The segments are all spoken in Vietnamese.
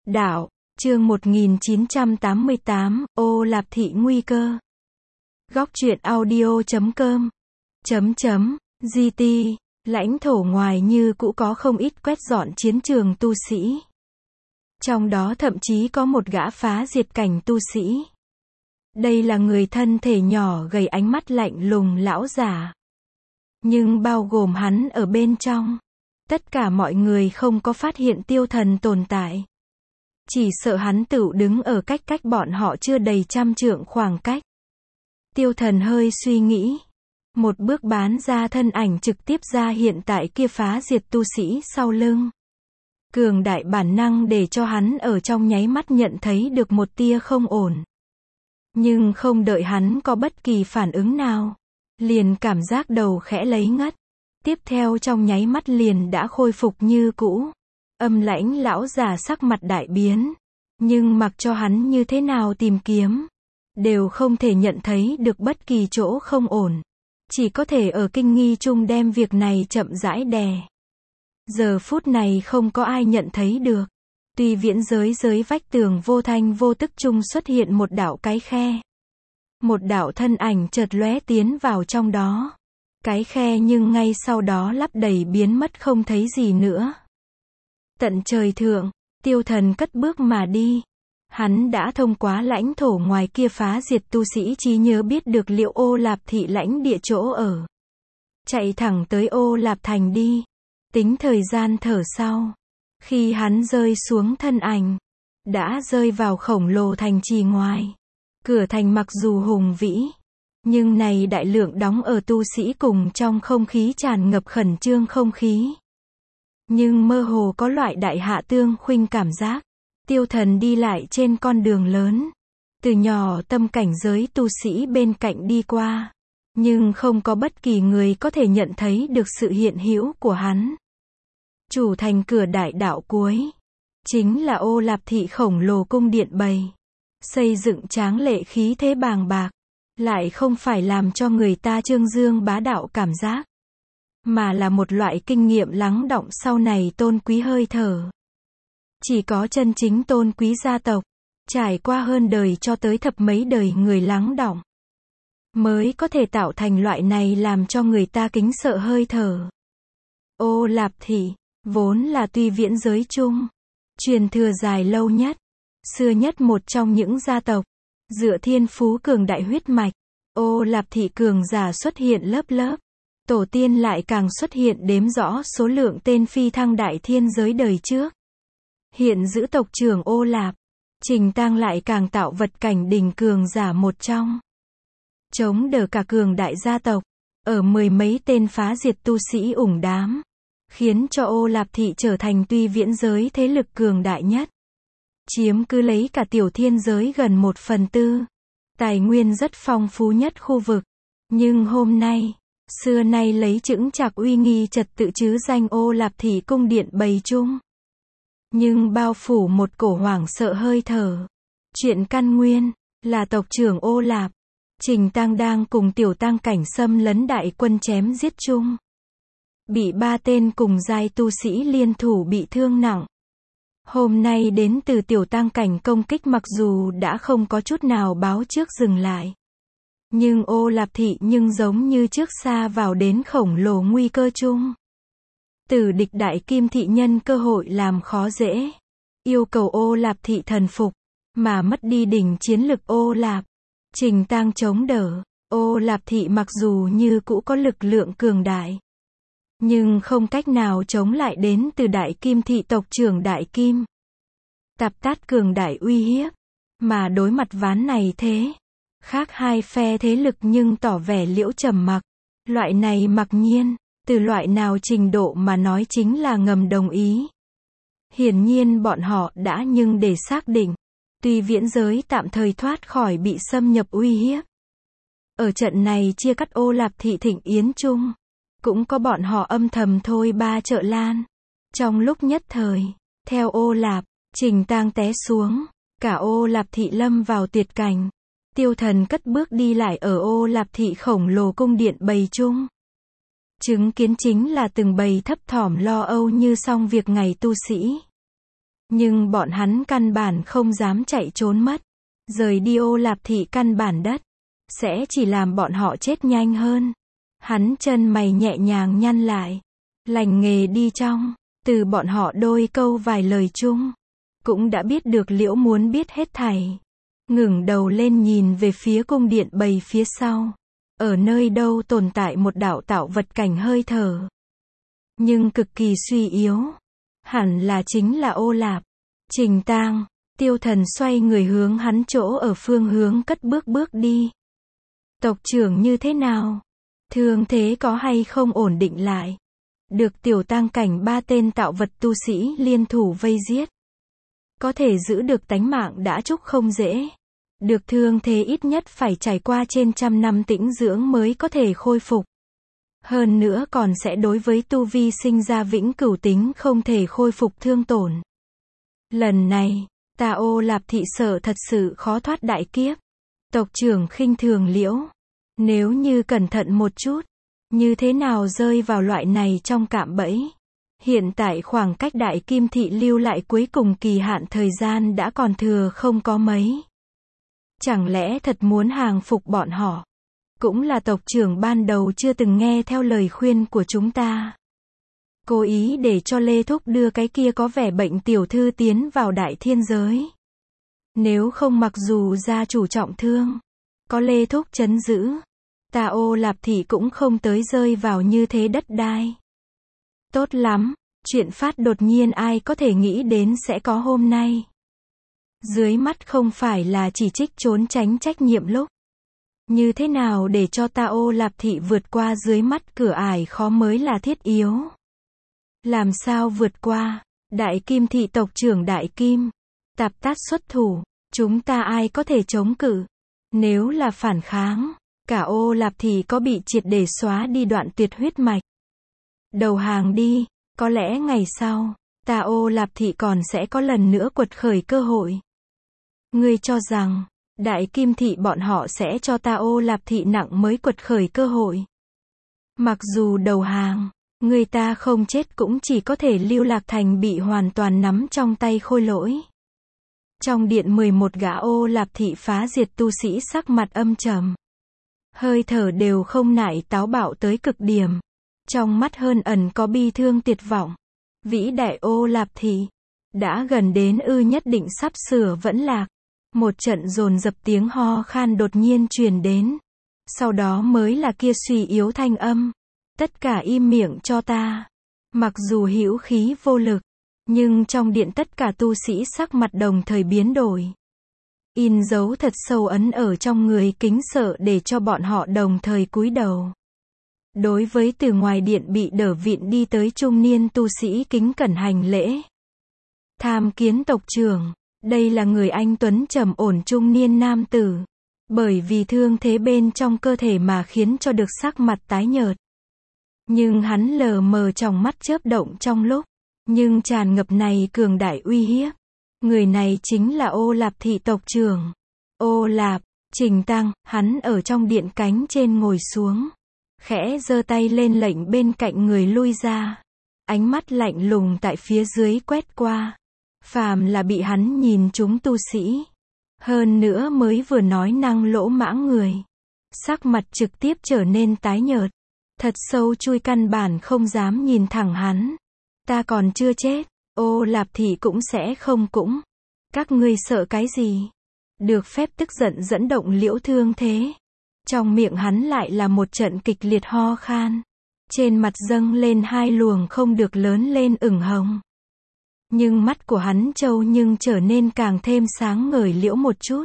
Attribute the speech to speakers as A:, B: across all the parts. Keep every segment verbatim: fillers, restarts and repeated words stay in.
A: Đạo, chương một nghìn chín trăm tám mươi tám, Ô Lạp Thị nguy cơ. Góc truyện audio chấm com. Chấm chấm, giê tê, lãnh thổ ngoài như cũ có không ít quét dọn chiến trường tu sĩ. Trong đó thậm chí có một gã phá diệt cảnh tu sĩ. Đây là người thân thể nhỏ gầy ánh mắt lạnh lùng lão giả. Nhưng bao gồm hắn ở bên trong. Tất cả mọi người không có phát hiện tiêu thần tồn tại. Chỉ sợ hắn tựu đứng ở cách cách bọn họ chưa đầy trăm trượng khoảng cách. Tiêu thần hơi suy nghĩ. Một bước bán ra thân ảnh trực tiếp ra hiện tại kia phá diệt tu sĩ sau lưng. Cường đại bản năng để cho hắn ở trong nháy mắt nhận thấy được một tia không ổn. Nhưng không đợi hắn có bất kỳ phản ứng nào. Liền cảm giác đầu khẽ lấy ngất. Tiếp theo trong nháy mắt liền đã khôi phục như cũ. Âm lãnh lão già sắc mặt đại biến. Nhưng mặc cho hắn như thế nào tìm kiếm. Đều không thể nhận thấy được bất kỳ chỗ không ổn. Chỉ có thể ở kinh nghi chung đem việc này chậm rãi đè. Giờ phút này không có ai nhận thấy được. Tuy viễn giới dưới vách tường vô thanh vô tức chung xuất hiện một đạo cái khe. Một đạo thân ảnh chợt lóe tiến vào trong đó. Cái khe nhưng ngay sau đó lấp đầy biến mất không thấy gì nữa. Tận trời thượng, tiêu thần cất bước mà đi. Hắn đã thông qua lãnh thổ ngoài kia phá diệt tu sĩ trí nhớ biết được liệu Ô Lạp Thị lãnh địa chỗ ở. Chạy thẳng tới Ô Lạp Thành đi. Tính thời gian thở sau. Khi hắn rơi xuống thân ảnh. Đã rơi vào khổng lồ thành trì ngoài. Cửa thành mặc dù hùng vĩ. Nhưng này đại lượng đóng ở tu sĩ cùng trong không khí tràn ngập khẩn trương không khí. Nhưng mơ hồ có loại đại hạ tương khuynh cảm giác. Tiêu thần đi lại trên con đường lớn. Từ nhỏ tâm cảnh giới tu sĩ bên cạnh đi qua. Nhưng không có bất kỳ người có thể nhận thấy được sự hiện hữu của hắn. Chủ thành cửa đại đạo cuối. Chính là Ô Lạp Thị khổng lồ cung điện bày. Xây dựng tráng lệ khí thế bàng bạc. Lại không phải làm cho người ta trương dương bá đạo cảm giác. Mà là một loại kinh nghiệm lắng đọng sau này tôn quý hơi thở. Chỉ có chân chính tôn quý gia tộc, trải qua hơn đời cho tới thập mấy đời người lắng đọng, mới có thể tạo thành loại này làm cho người ta kính sợ hơi thở. Ô Lạp Thị, vốn là tuy viễn giới chung, truyền thừa dài lâu nhất, xưa nhất một trong những gia tộc, dựa thiên phú cường đại huyết mạch, Ô Lạp Thị cường giả xuất hiện lớp lớp. Tổ tiên lại càng xuất hiện đếm rõ số lượng tên phi thăng đại thiên giới đời trước. Hiện giữ tộc trưởng Ô Lạp, Trình Tang lại càng tạo vật cảnh đỉnh cường giả một trong. Chống đỡ cả cường đại gia tộc, ở mười mấy tên phá diệt tu sĩ ủng đám. Khiến cho Ô Lạp Thị trở thành tuy viễn giới thế lực cường đại nhất. Chiếm cứ lấy cả tiểu thiên giới gần một phần tư. Tài nguyên rất phong phú nhất khu vực. Nhưng hôm nay, xưa nay lấy chững chạc uy nghi trật tự chứ danh Ô Lạp Thị cung điện bày chung. Nhưng bao phủ một cổ hoảng sợ hơi thở. Chuyện căn nguyên, là tộc trưởng Ô Lạp, Trình Tang đang cùng tiểu tăng cảnh xâm lấn đại quân chém giết chung. Bị ba tên cùng giai tu sĩ liên thủ bị thương nặng. Hôm nay đến từ tiểu tăng cảnh công kích mặc dù đã không có chút nào báo trước dừng lại. Nhưng Ô Lạp Thị nhưng giống như trước xa vào đến khổng lồ nguy cơ chung. Tử địch đại kim thị nhân cơ hội làm khó dễ. Yêu cầu Ô Lạp Thị thần phục. Mà mất đi đỉnh chiến lực Ô Lạp. Trình Tang chống đỡ. Ô Lạp Thị mặc dù như cũ có lực lượng cường đại. Nhưng không cách nào chống lại đến từ đại kim thị tộc trưởng đại kim. Tạp tát cường đại uy hiếp. Mà đối mặt ván này thế. Khác hai phe thế lực nhưng tỏ vẻ liễu trầm mặc. Loại này mặc nhiên. Từ loại nào trình độ mà nói chính là ngầm đồng ý. Hiển nhiên bọn họ đã nhưng để xác định. Tuy viễn giới tạm thời thoát khỏi bị xâm nhập uy hiếp. Ở trận này chia cắt Ô Lạp Thị thịnh yến chung. Cũng có bọn họ âm thầm thôi ba trợ lan. Trong lúc nhất thời, theo Ô Lạp, Trình Tang té xuống. Cả Ô Lạp Thị lâm vào tuyệt cảnh. Tiêu thần cất bước đi lại ở Ô Lạp Thị khổng lồ cung điện bày chung. Chứng kiến chính là từng bầy thấp thỏm lo âu như xong việc ngày tu sĩ. Nhưng bọn hắn căn bản không dám chạy trốn mất. Rời đi Ô Lạp Thị căn bản đất, sẽ chỉ làm bọn họ chết nhanh hơn. Hắn chân mày nhẹ nhàng nhăn lại. Lành nghề đi trong, từ bọn họ đôi câu vài lời chung, cũng đã biết được Liễu muốn biết hết thảy. Ngẩng đầu lên nhìn về phía cung điện bầy phía sau. Ở nơi đâu tồn tại một đạo tạo vật cảnh hơi thở. Nhưng cực kỳ suy yếu. Hẳn là chính là Ô Lạp. Trình Tang, Tiêu Thần xoay người hướng hắn chỗ ở phương hướng cất bước bước đi. Tộc trưởng như thế nào? Thương thế có hay không ổn định lại? Được tiểu tang cảnh ba tên tạo vật tu sĩ liên thủ vây giết. Có thể giữ được tánh mạng đã chúc không dễ. Được thương thế ít nhất phải trải qua trên trăm năm tĩnh dưỡng mới có thể khôi phục. Hơn nữa còn sẽ đối với tu vi sinh ra vĩnh cửu tính không thể khôi phục thương tổn. Lần này, ta Ô Lạp Thị sợ thật sự khó thoát đại kiếp. Tộc trưởng khinh thường Liễu. Nếu như cẩn thận một chút, như thế nào rơi vào loại này trong cạm bẫy. Hiện tại khoảng cách Đại Kim Thị lưu lại cuối cùng kỳ hạn thời gian đã còn thừa không có mấy. Chẳng lẽ thật muốn hàng phục bọn họ? Cũng là tộc trưởng ban đầu chưa từng nghe theo lời khuyên của chúng ta. Cố ý để cho Lê Thúc đưa cái kia có vẻ bệnh tiểu thư tiến vào đại thiên giới. Nếu không mặc dù gia chủ trọng thương, có Lê Thúc trấn giữ, ta Ô Lạp Thị cũng không tới rơi vào như thế đất đai. Tốt lắm, chuyện phát đột nhiên ai có thể nghĩ đến sẽ có hôm nay. Dưới mắt không phải là chỉ trích trốn tránh trách nhiệm lúc. Như thế nào để cho ta Ô Lạp Thị vượt qua dưới mắt cửa ải khó mới là thiết yếu. Làm sao vượt qua? Đại Kim Thị tộc trưởng Đại Kim, Tạp Tát xuất thủ, chúng ta ai có thể chống cự? Nếu là phản kháng, cả Ô Lạp Thị có bị triệt để xóa đi đoạn tuyệt huyết mạch. Đầu hàng đi, có lẽ ngày sau, ta Ô Lạp Thị còn sẽ có lần nữa quật khởi cơ hội. Ngươi cho rằng, Đại Kim Thị bọn họ sẽ cho ta Ô Lạp Thị nặng mới quật khởi cơ hội. Mặc dù đầu hàng, người ta không chết cũng chỉ có thể lưu lạc thành bị hoàn toàn nắm trong tay khôi lỗi. Trong điện mười một gã Ô Lạp Thị phá diệt tu sĩ sắc mặt âm trầm. Hơi thở đều không nại táo bạo tới cực điểm. Trong mắt hơn ẩn có bi thương tuyệt vọng. Vĩ đại Ô Lạp Thị, đã gần đến ư nhất định sắp sửa vẫn lạc. Một trận dồn dập tiếng ho khan đột nhiên truyền đến. Sau đó mới là kia suy yếu thanh âm. Tất cả im miệng cho ta. Mặc dù hữu khí vô lực, nhưng trong điện tất cả tu sĩ sắc mặt đồng thời biến đổi. In dấu thật sâu ấn ở trong người kính sợ để cho bọn họ đồng thời cúi đầu. Đối với từ ngoài điện bị đỡ vịn đi tới trung niên tu sĩ kính cẩn hành lễ. Tham kiến tộc trưởng, đây là người anh tuấn trầm ổn trung niên nam tử. Bởi vì thương thế bên trong cơ thể mà khiến cho được sắc mặt tái nhợt. Nhưng hắn lờ mờ trong mắt chớp động trong lúc, nhưng tràn ngập này cường đại uy hiếp. Người này chính là Ô Lạp Thị tộc trưởng. Ô Lạp, Trình Tăng, hắn ở trong điện cánh trên ngồi xuống. Khẽ giơ tay lên lệnh bên cạnh người lui ra. Ánh mắt lạnh lùng tại phía dưới quét qua. Phàm là bị hắn nhìn trúng tu sĩ. Hơn nữa mới vừa nói năng lỗ mãng người. Sắc mặt trực tiếp trở nên tái nhợt. Thật sâu chui căn bản không dám nhìn thẳng hắn. Ta còn chưa chết, Ô Lạp Thị cũng sẽ không cũng. Các ngươi sợ cái gì? Được phép tức giận dẫn động Liễu thương thế. Trong miệng hắn lại là một trận kịch liệt ho khan. Trên mặt dâng lên hai luồng không được lớn lên ửng hồng. Nhưng mắt của hắn trâu nhưng trở nên càng thêm sáng ngời Liễu một chút.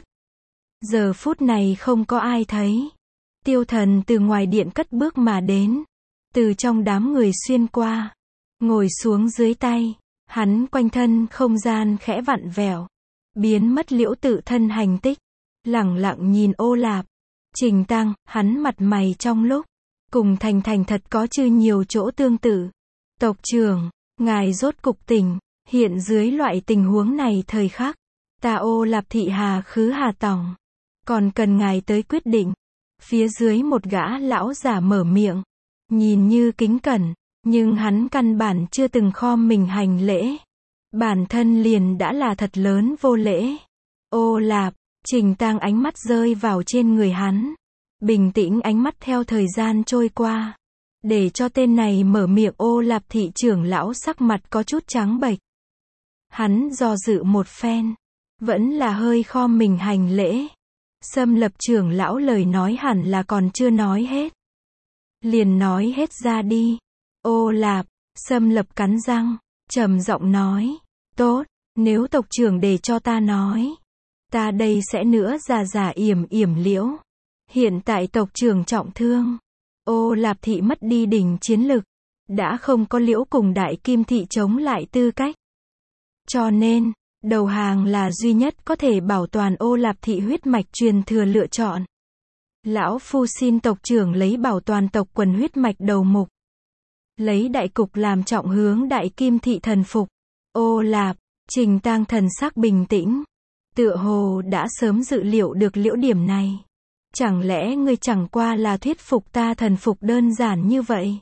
A: Giờ phút này không có ai thấy. Tiêu Thần từ ngoài điện cất bước mà đến. Từ trong đám người xuyên qua. Ngồi xuống dưới tay. Hắn quanh thân không gian khẽ vặn vẹo. Biến mất Liễu tự thân hành tích. Lẳng lặng nhìn Ô Lạp. Trình Tăng, hắn mặt mày trong lúc. Cùng thành thành thật có chư nhiều chỗ tương tự. Tộc trưởng, ngài rốt cục tỉnh. Hiện dưới loại tình huống này thời khắc. Ta Ô Lạp Thị hà khứ hà tòng. Còn cần ngài tới quyết định. Phía dưới một gã lão giả mở miệng. Nhìn như kính cẩn. Nhưng hắn căn bản chưa từng khom mình hành lễ. Bản thân liền đã là thật lớn vô lễ. Ô Lạp, Trình Tang ánh mắt rơi vào trên người hắn. Bình tĩnh ánh mắt theo thời gian trôi qua. Để cho tên này mở miệng. Ô Lạp thị trưởng lão sắc mặt có chút trắng bệch. Hắn do dự một phen. Vẫn là hơi khom mình hành lễ. Xâm Lập trưởng lão lời nói hẳn là còn chưa nói hết. Liền nói hết ra đi. Ô Lạp, Xâm Lập cắn răng, trầm giọng nói. Tốt, nếu tộc trưởng để cho ta nói. Ta đây sẽ nữa già già yểm yểm liễu. Hiện tại tộc trưởng trọng thương. Ô Lạp thị mất đi đỉnh chiến lực. Đã không có liễu cùng Đại Kim thị chống lại tư cách. Cho nên, đầu hàng là duy nhất có thể bảo toàn Ô Lạp thị huyết mạch truyền thừa lựa chọn. Lão phu xin tộc trưởng lấy bảo toàn tộc quần huyết mạch đầu mục. Lấy đại cục làm trọng hướng Đại Kim thị thần phục. Ô Lạp, Trình Tang thần sắc bình tĩnh. Tựa hồ đã sớm dự liệu được liễu điểm này. Chẳng lẽ ngươi chẳng qua là thuyết phục ta thần phục đơn giản như vậy?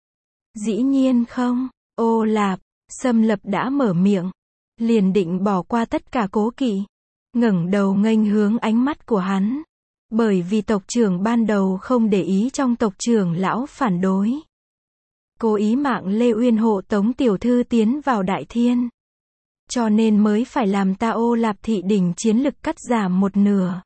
A: Dĩ nhiên không. Ô Lạp, Xâm Lập đã mở miệng. Liền định bỏ qua tất cả cố kỵ. Ngẩng đầu nghênh hướng ánh mắt của hắn. Bởi vì tộc trưởng ban đầu không để ý trong tộc trưởng lão phản đối. Cố ý mạng Lê Uyên hộ tống tiểu thư tiến vào Đại Thiên. Cho nên mới phải làm ta Ô Lạp thị đỉnh chiến lực cắt giảm một nửa.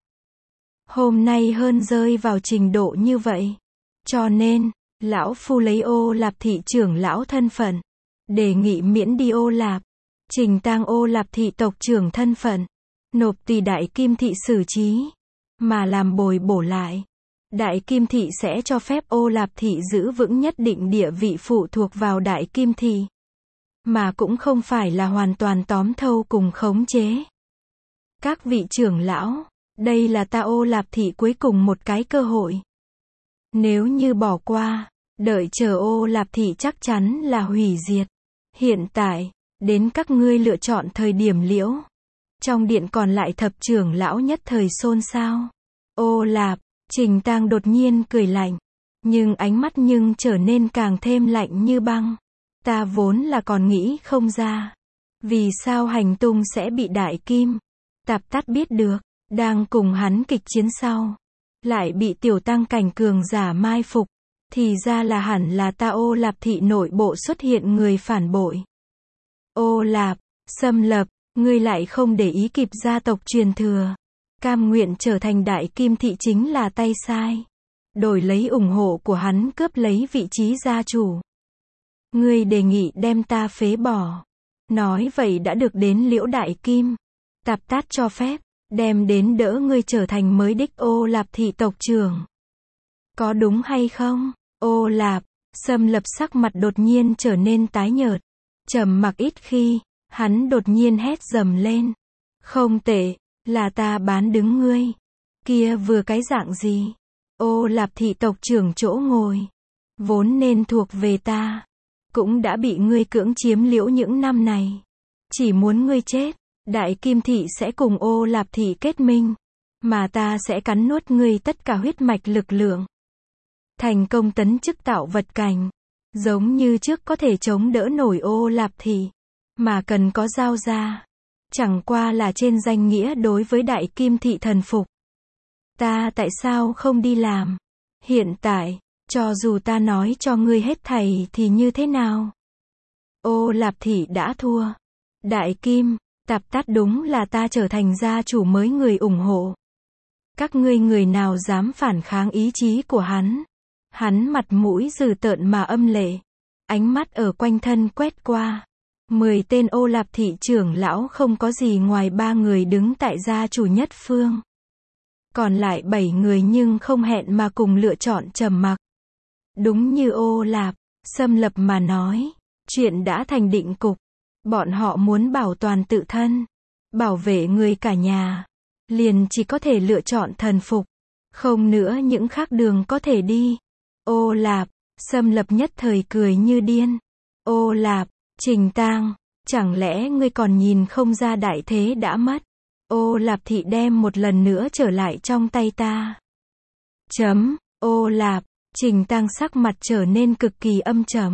A: Hôm nay hơn rơi vào trình độ như vậy. Cho nên, lão phu lấy Ô Lạp thị trưởng lão thân phận. Đề nghị miễn đi Ô Lạp. Trình Tang Ô Lạp thị tộc trưởng thân phận. Nộp tùy Đại Kim thị xử trí. Mà làm bồi bổ lại. Đại Kim thị sẽ cho phép Ô Lạp thị giữ vững nhất định địa vị phụ thuộc vào Đại Kim thị. Mà cũng không phải là hoàn toàn tóm thâu cùng khống chế. Các vị trưởng lão, đây là ta Ô Lạp thị cuối cùng một cái cơ hội. Nếu như bỏ qua, đợi chờ Ô Lạp thị chắc chắn là hủy diệt. Hiện tại, đến các ngươi lựa chọn thời điểm liễu. Trong điện còn lại thập trưởng lão nhất thời xôn xao. Ô Lạp, Trình Tang đột nhiên cười lạnh. Nhưng ánh mắt nhưng trở nên càng thêm lạnh như băng. Ta vốn là còn nghĩ không ra. Vì sao hành tung sẽ bị Đại Kim Tạp Tát biết được. Đang cùng hắn kịch chiến sau. Lại bị tiểu tăng cảnh cường giả mai phục. Thì ra là hẳn là ta Ô Lạp thị nội bộ xuất hiện người phản bội. Ô Lạp, Xâm Lập, ngươi lại không để ý kịp gia tộc truyền thừa. Cam nguyện trở thành Đại Kim thị chính là tay sai. Đổi lấy ủng hộ của hắn cướp lấy vị trí gia chủ. Ngươi đề nghị đem ta phế bỏ. Nói vậy đã được đến liễu Đại Kim Tạp Tát cho phép. Đem đến đỡ ngươi trở thành mới đích Ô Lạp thị tộc trưởng. Có đúng hay không? Ô Lạp, Xâm Lập sắc mặt đột nhiên trở nên tái nhợt. Trầm mặc ít khi, hắn đột nhiên hét dầm lên. Không tệ, là ta bán đứng ngươi. Kia vừa cái dạng gì? Ô Lạp thị tộc trưởng chỗ ngồi. Vốn nên thuộc về ta. Cũng đã bị ngươi cưỡng chiếm liễu những năm này. Chỉ muốn ngươi chết. Đại Kim thị sẽ cùng Ô Lạp thị kết minh. Mà ta sẽ cắn nuốt ngươi tất cả huyết mạch lực lượng. Thành công tấn chức tạo vật cảnh. Giống như trước có thể chống đỡ nổi Ô Lạp thị. Mà cần có giao ra. Chẳng qua là trên danh nghĩa đối với Đại Kim thị thần phục. Ta tại sao không đi làm? Hiện tại, cho dù ta nói cho ngươi hết thảy thì như thế nào? Ô Lạp thị đã thua. Đại Kim Tạp Tát đúng là ta trở thành gia chủ mới người ủng hộ. Các ngươi người nào dám phản kháng ý chí của hắn? Hắn mặt mũi dữ tợn mà âm lệ. Ánh mắt ở quanh thân quét qua. Mười tên Ô Lạp thị trưởng lão không có gì ngoài ba người đứng tại gia chủ nhất phương. Còn lại bảy người nhưng không hẹn mà cùng lựa chọn trầm mặc. Đúng như Ô Lạp, Xâm Lập mà nói. Chuyện đã thành định cục. Bọn họ muốn bảo toàn tự thân. Bảo vệ người cả nhà. Liền chỉ có thể lựa chọn thần phục. Không nữa những khác đường có thể đi. Ô Lạp, Xâm Lập nhất thời cười như điên. Ô Lạp, Trình Tang, chẳng lẽ ngươi còn nhìn không ra đại thế đã mất? Ô Lạp thị đem một lần nữa trở lại trong tay ta. Chấm, Ô Lạp, Trình Tang sắc mặt trở nên cực kỳ âm trầm.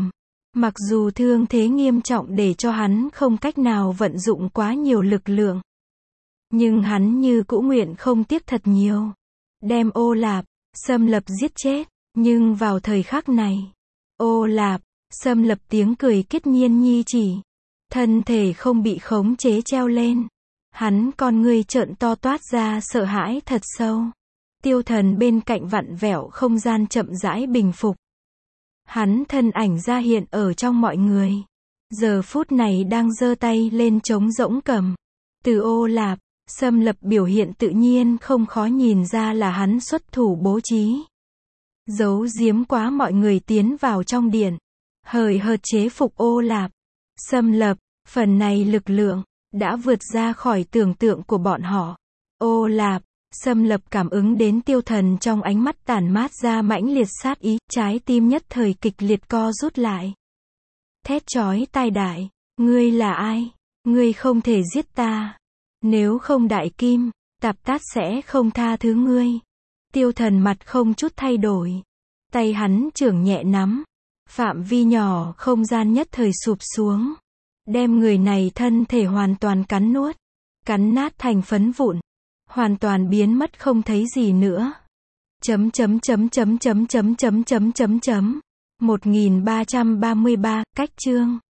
A: Mặc dù thương thế nghiêm trọng để cho hắn không cách nào vận dụng quá nhiều lực lượng. Nhưng hắn như cũ nguyện không tiếc thật nhiều. Đem Ô Lạp, Xâm Lập giết chết. Nhưng vào thời khắc này, Ô Lạp, Xâm Lập tiếng cười kết nhiên nhi chỉ. Thân thể không bị khống chế treo lên. Hắn con ngươi trợn to toát ra sợ hãi thật sâu. Tiêu Thần bên cạnh vặn vẹo không gian chậm rãi bình phục. Hắn thân ảnh ra hiện ở trong mọi người. Giờ phút này đang giơ tay lên trống rỗng cầm. Từ Ô Lạp, Xâm Lập biểu hiện tự nhiên không khó nhìn ra là hắn xuất thủ bố trí. Giấu giếm quá mọi người tiến vào trong điện. Hời hợt chế phục Ô Lạp, Xâm Lập, phần này lực lượng đã vượt ra khỏi tưởng tượng của bọn họ. Ô Lạp, Xâm Lập cảm ứng đến Tiêu Thần trong ánh mắt tản mát ra mãnh liệt sát ý, trái tim nhất thời kịch liệt co rút lại. Thét chói tai đại, ngươi là ai? Ngươi không thể giết ta. Nếu không Đại Kim, Tạp Tát sẽ không tha thứ ngươi. Tiêu Thần mặt không chút thay đổi. Tay hắn chưởng nhẹ nắm. Phạm vi nhỏ không gian nhất thời sụp xuống. Đem người này thân thể hoàn toàn cắn nuốt. Cắn nát thành phấn vụn. Hoàn toàn biến mất không thấy gì nữa. Chấm chấm chấm chấm chấm chấm chấm chấm chấm chấm. một nghìn ba trăm ba mươi ba, cách chương.